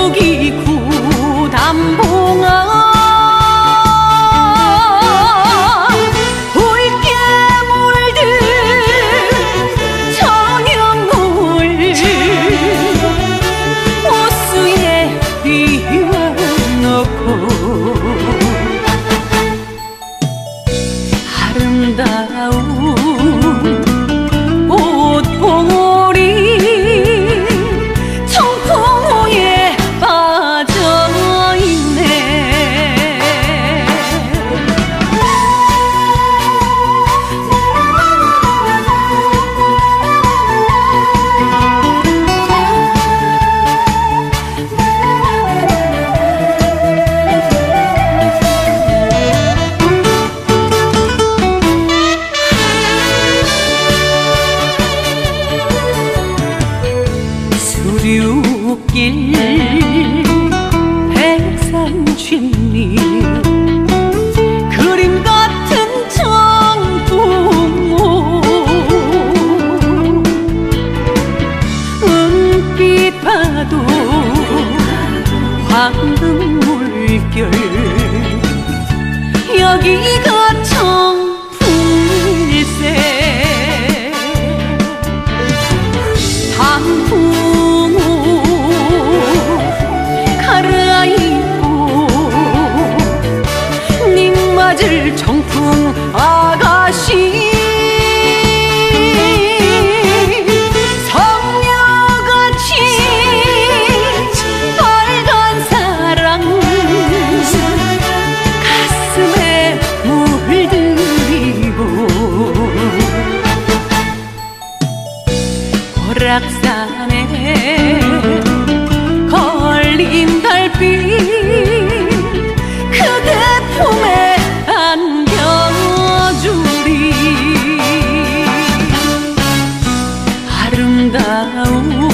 무기구 담봉아 붉게 물든 저녁물 호수에 비워놓고 아름다운 꽃봉오리 청풍호에 빠져있네. 수륙길 백산쥐잎 그림 같은 청풍호 은빛 파도 황금 물결 여기가 청풍일세. 단풍 맞을 청풍 아가씨 성녀같이 빨간 사랑 가슴에 물들이고 오락산에 걸린 달빛 그대 품에 안겨주리. 아름다운